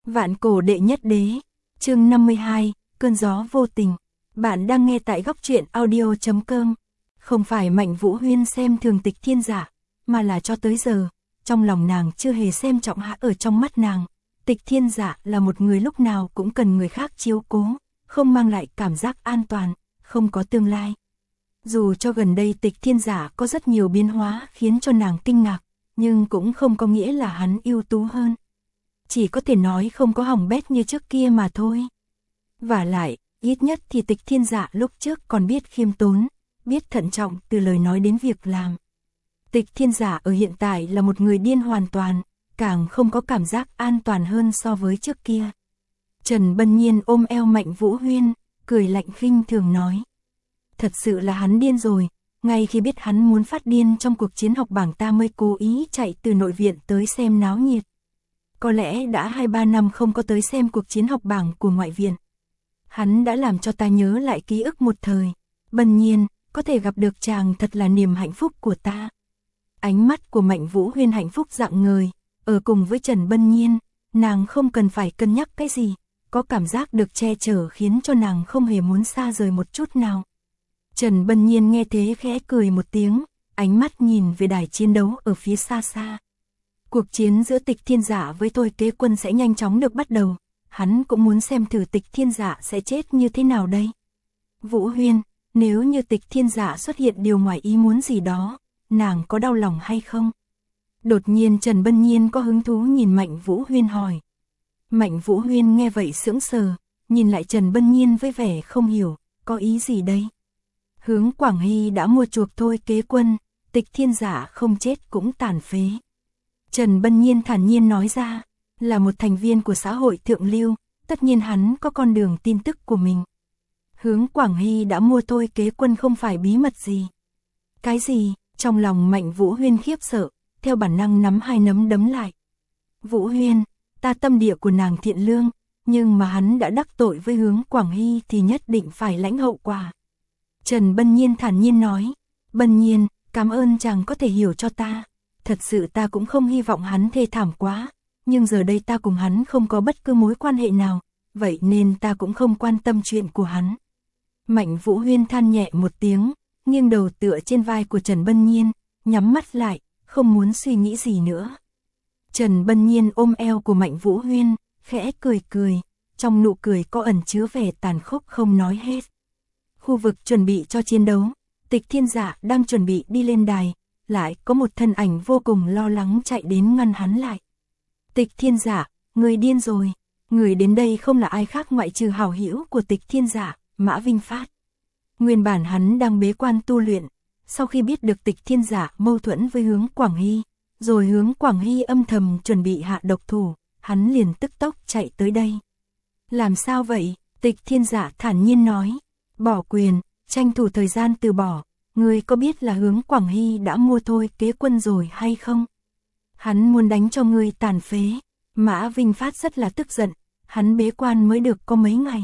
Vạn cổ đệ nhất đế, chương 52, cơn gió vô tình. Bạn đang nghe tại góc truyện audio.com. Không phải Mạnh Vũ Huyên xem thường Tịch Thiên Dạ, mà là cho tới giờ, trong lòng nàng chưa hề xem trọng hạ ở trong mắt nàng. Tịch Thiên Dạ là một người lúc nào cũng cần người khác chiếu cố, không mang lại cảm giác an toàn, không có tương lai. Dù cho gần đây Tịch Thiên Dạ có rất nhiều biến hóa khiến cho nàng kinh ngạc, nhưng cũng không có nghĩa là hắn ưu tú hơn. Chỉ có thể nói không có hỏng bét như trước kia mà thôi. Vả lại, ít nhất thì Tịch Thiên Dạ lúc trước còn biết khiêm tốn, biết thận trọng từ lời nói đến việc làm. Tịch Thiên Dạ ở hiện tại là một người điên hoàn toàn, càng không có cảm giác an toàn hơn so với trước kia. Trần Bân Nhiên ôm eo Mạnh Vũ Huyên, cười lạnh khinh thường nói. Thật sự là hắn điên rồi, ngay khi biết hắn muốn phát điên trong cuộc chiến học bảng ta mới cố ý chạy từ nội viện tới xem náo nhiệt. Có lẽ đã 2-3 năm không có tới xem cuộc chiến học bảng của ngoại viện. Hắn đã làm cho ta nhớ lại ký ức một thời. Bân Nhiên, có thể gặp được chàng thật là niềm hạnh phúc của ta. Ánh mắt của Mạnh Vũ Huyên hạnh phúc rạng ngời, ở cùng với Trần Bân Nhiên, nàng không cần phải cân nhắc cái gì, có cảm giác được che chở khiến cho nàng không hề muốn xa rời một chút nào. Trần Bân Nhiên nghe thế khẽ cười một tiếng, ánh mắt nhìn về đài chiến đấu ở phía xa xa. Cuộc chiến giữa Tịch Thiên Dạ với Thôi Kế Quân sẽ nhanh chóng được bắt đầu, hắn cũng muốn xem thử Tịch Thiên Dạ sẽ chết như thế nào đây. Vũ Huyên, nếu như Tịch Thiên Dạ xuất hiện điều ngoài ý muốn gì đó, nàng có đau lòng hay không? Đột nhiên Trần Bân Nhiên có hứng thú nhìn Mạnh Vũ Huyên hỏi. Mạnh Vũ Huyên nghe vậy sững sờ, nhìn lại Trần Bân Nhiên với vẻ không hiểu, có ý gì đây? Hướng Quảng Hy đã mua chuộc Thôi Kế Quân, Tịch Thiên Dạ không chết cũng tàn phế. Trần Bân Nhiên thản nhiên nói ra, là một thành viên của xã hội thượng lưu, tất nhiên hắn có con đường tin tức của mình. Hướng Quảng Hy đã mua Thôi Kế Quân không phải bí mật gì. Cái gì? Trong lòng Mạnh Vũ Huyên khiếp sợ, theo bản năng nắm hai nắm đấm lại. Vũ Huyên, ta tâm địa của nàng thiện lương, nhưng mà hắn đã đắc tội với Hướng Quảng Hy thì nhất định phải lãnh hậu quả. Trần Bân Nhiên thản nhiên nói, Bân Nhiên, cảm ơn chàng có thể hiểu cho ta. Thật sự ta cũng không hy vọng hắn thê thảm quá, nhưng giờ đây ta cùng hắn không có bất cứ mối quan hệ nào, vậy nên ta cũng không quan tâm chuyện của hắn. Mạnh Vũ Huyên than nhẹ một tiếng, nghiêng đầu tựa trên vai của Trần Bân Nhiên, nhắm mắt lại, không muốn suy nghĩ gì nữa. Trần Bân Nhiên ôm eo của Mạnh Vũ Huyên, khẽ cười cười, trong nụ cười có ẩn chứa vẻ tàn khốc không nói hết. Khu vực chuẩn bị cho chiến đấu, Tịch Thiên Dạ đang chuẩn bị đi lên đài, lại có một thân ảnh vô cùng lo lắng chạy đến ngăn hắn lại. Tịch Thiên Dạ, người điên rồi, người đến đây không là ai khác ngoại trừ hảo hữu của Tịch Thiên Dạ, Mã Vinh Phát. Nguyên bản hắn đang bế quan tu luyện, sau khi biết được Tịch Thiên Dạ mâu thuẫn với Hướng Quảng Hy, rồi Hướng Quảng Hy âm thầm chuẩn bị hạ độc thủ, hắn liền tức tốc chạy tới đây. Làm sao vậy? Tịch Thiên Dạ thản nhiên nói, bỏ quyền, tranh thủ thời gian từ bỏ. Ngươi có biết là Hướng Quảng Hy đã mua Thôi Kế Quân rồi hay không? Hắn muốn đánh cho ngươi tàn phế. Mã Vinh Phát rất là tức giận, hắn bế quan mới được có mấy ngày.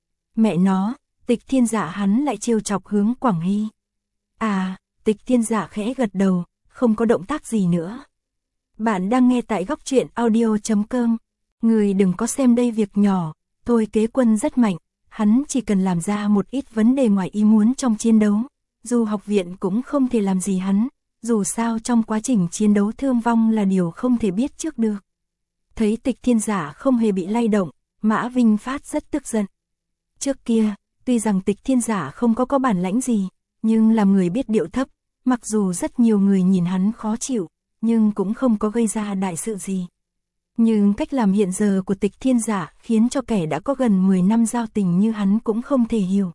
Mẹ nó, Tịch Thiên Dạ hắn lại trêu chọc Hướng Quảng Hy. À, Tịch Thiên Dạ khẽ gật đầu, không có động tác gì nữa. Bạn đang nghe tại góc truyện audio.com. Người đừng có xem đây việc nhỏ, Thôi Kế Quân rất mạnh, hắn chỉ cần làm ra một ít vấn đề ngoài ý muốn trong chiến đấu. Dù học viện cũng không thể làm gì hắn, dù sao trong quá trình chiến đấu thương vong là điều không thể biết trước được. Thấy Tịch Thiên Dạ không hề bị lay động, Mã Vinh Phát rất tức giận. Trước kia, tuy rằng Tịch Thiên Dạ không có bản lãnh gì, nhưng làm người biết điệu thấp, mặc dù rất nhiều người nhìn hắn khó chịu, nhưng cũng không có gây ra đại sự gì. Nhưng cách làm hiện giờ của Tịch Thiên Dạ khiến cho kẻ đã có gần 10 năm giao tình như hắn cũng không thể hiểu.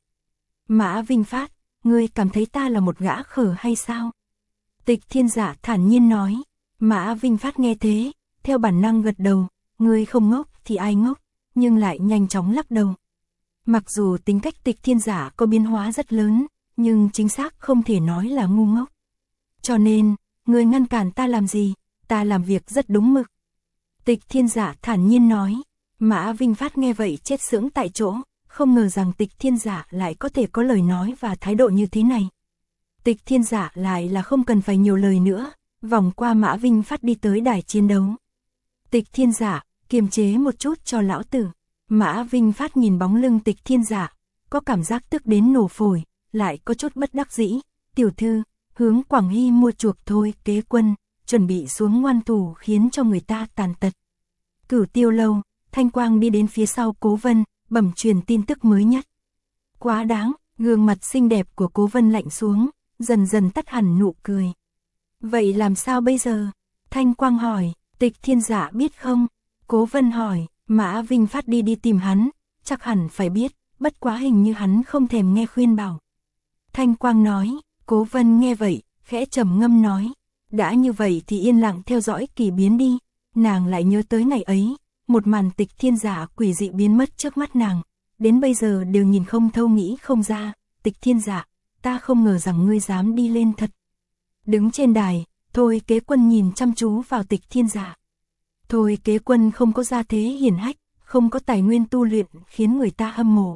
Mã Vinh Phát, ngươi cảm thấy ta là một gã khờ hay sao? Tịch Thiên Dạ thản nhiên nói. Mã Vinh Phát nghe thế, theo bản năng gật đầu, ngươi không ngốc thì ai ngốc, nhưng lại nhanh chóng lắc đầu. Mặc dù tính cách Tịch Thiên Dạ có biến hóa rất lớn, nhưng chính xác không thể nói là ngu ngốc. Cho nên, ngươi ngăn cản ta làm gì? Ta làm việc rất đúng mực. Tịch Thiên Dạ thản nhiên nói. Mã Vinh Phát nghe vậy chết sững tại chỗ. Không ngờ rằng Tịch Thiên Dạ lại có thể có lời nói và thái độ như thế này. Tịch Thiên Dạ lại là không cần phải nhiều lời nữa, vòng qua Mã Vinh Phát đi tới đài chiến đấu. Tịch Thiên Dạ, kiềm chế một chút cho lão tử. Mã Vinh Phát nhìn bóng lưng Tịch Thiên Dạ, có cảm giác tức đến nổ phổi, lại có chút bất đắc dĩ. Tiểu thư, Hướng Quảng Hy mua chuộc Thôi Kế Quân, chuẩn bị xuống ngoan thủ khiến cho người ta tàn tật. Cửu Tiêu lâu, Thanh Quang đi đến phía sau Cố Vân, bẩm truyền tin tức mới nhất. Quá đáng, gương mặt xinh đẹp của Cố Vân lạnh xuống, dần dần tắt hẳn nụ cười. Vậy làm sao bây giờ? Thanh Quang hỏi. Tịch Thiên Dạ biết không? Cố Vân hỏi. Mã Vinh Phát đi tìm hắn, chắc hẳn phải biết, bất quá hình như hắn không thèm nghe khuyên bảo. Thanh Quang nói. Cố Vân nghe vậy, khẽ trầm ngâm nói. Đã như vậy thì yên lặng theo dõi kỳ biến đi. Nàng lại nhớ tới ngày ấy, một màn Tịch Thiên Dạ quỷ dị biến mất trước mắt nàng, đến bây giờ đều nhìn không thâu nghĩ không ra. Tịch Thiên Dạ, ta không ngờ rằng ngươi dám đi lên thật. Đứng trên đài, Thôi Kế Quân nhìn chăm chú vào Tịch Thiên Dạ. Thôi Kế Quân không có gia thế hiển hách, không có tài nguyên tu luyện khiến người ta hâm mộ.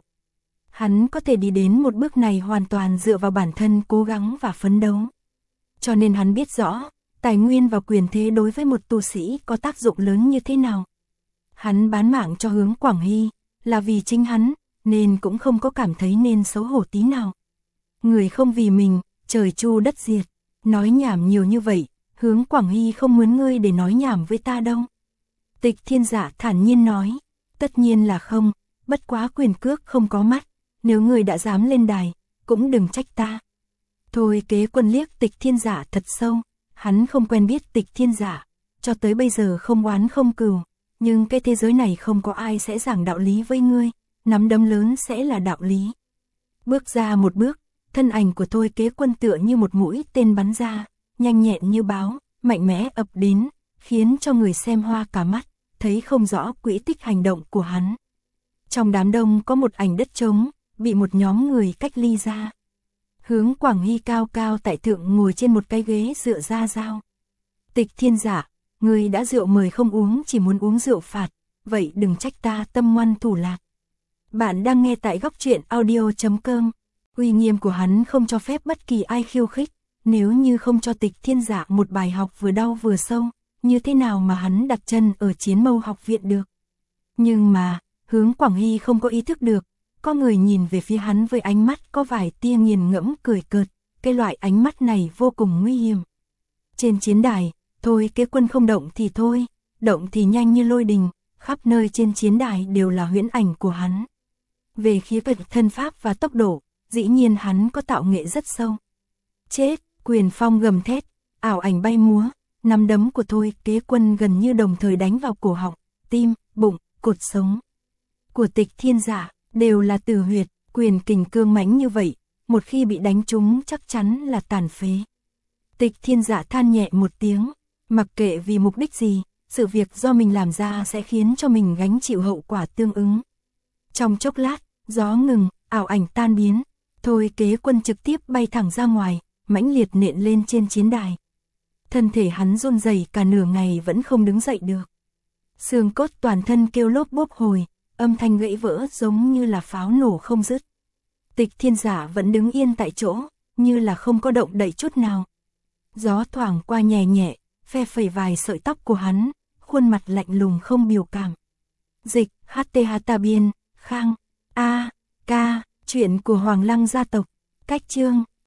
Hắn có thể đi đến một bước này hoàn toàn dựa vào bản thân cố gắng và phấn đấu. Cho nên hắn biết rõ, tài nguyên và quyền thế đối với một tu sĩ có tác dụng lớn như thế nào. Hắn bán mạng cho Hướng Quảng Hy, là vì chính hắn, nên cũng không có cảm thấy nên xấu hổ tí nào. Người không vì mình, trời chu đất diệt, nói nhảm nhiều như vậy, Hướng Quảng Hy không muốn ngươi để nói nhảm với ta đâu. Tịch Thiên Dạ thản nhiên nói, tất nhiên là không, bất quá quyền cước không có mắt, nếu ngươi đã dám lên đài, cũng đừng trách ta. Thôi Kế Quân liếc Tịch Thiên Dạ thật sâu, hắn không quen biết Tịch Thiên Dạ, cho tới bây giờ không oán không cừu, nhưng cái thế giới này không có ai sẽ giảng đạo lý với ngươi, nắm đấm lớn sẽ là đạo lý. Bước ra một bước, thân ảnh của Thôi Kế Quân tựa như một mũi tên bắn ra, nhanh nhẹn như báo, mạnh mẽ ập đến, khiến cho người xem hoa cả mắt, thấy không rõ quỹ tích hành động của hắn. Trong đám đông có một ảnh đất trống, bị một nhóm người cách ly ra. Hướng Quảng Hy cao cao tại thượng ngồi trên một cái ghế dựa da dao. Tịch Thiên Dạ, người đã rượu mời không uống chỉ muốn uống rượu phạt, vậy đừng trách ta tâm ngoan thủ lạt. Bạn đang nghe tại Góc Truyện Audio.com. Uy nghiêm của hắn không cho phép bất kỳ ai khiêu khích, nếu như không cho Tịch Thiên Dạ một bài học vừa đau vừa sâu, như thế nào mà hắn đặt chân ở Chiến Mâu học viện được. Nhưng mà, Hướng Quảng Hy không có ý thức được, có người nhìn về phía hắn với ánh mắt có vài tia nghiền ngẫm cười cợt, cái loại ánh mắt này vô cùng nguy hiểm. Trên chiến đài, Thôi Kế Quân không động thì thôi, động thì nhanh như lôi đình, khắp nơi trên chiến đài đều là huyễn ảnh của hắn. Về khía cạnh thân pháp và tốc độ, dĩ nhiên hắn có tạo nghệ rất sâu. Chết, quyền phong gầm thét, ảo ảnh bay múa, nắm đấm của Thôi Kế Quân gần như đồng thời đánh vào cổ họng, tim, bụng, cột sống của Tịch Thiên Dạ, đều là tử huyệt, quyền kình cương mãnh như vậy, một khi bị đánh trúng chắc chắn là tàn phế. Tịch Thiên Dạ than nhẹ một tiếng, mặc kệ vì mục đích gì, sự việc do mình làm ra sẽ khiến cho mình gánh chịu hậu quả tương ứng. Trong chốc lát, gió ngừng, ảo ảnh tan biến, Thôi Kế Quân trực tiếp bay thẳng ra ngoài, mãnh liệt nện lên trên chiến đài. Thân thể hắn run rẩy cả nửa ngày vẫn không đứng dậy được. Xương cốt toàn thân kêu lốp bốp hồi, âm thanh gãy vỡ giống như là pháo nổ không dứt. Tịch Thiên Dạ vẫn đứng yên tại chỗ, như là không có động đậy chút nào. Gió thoảng qua nhẹ nhẹ, phe phẩy vài sợi tóc của hắn, khuôn mặt lạnh lùng không biểu cảm. Dịch, HTH Biên, Khang, A, Ca, chuyện của Hoàng Lăng gia tộc, cách chương.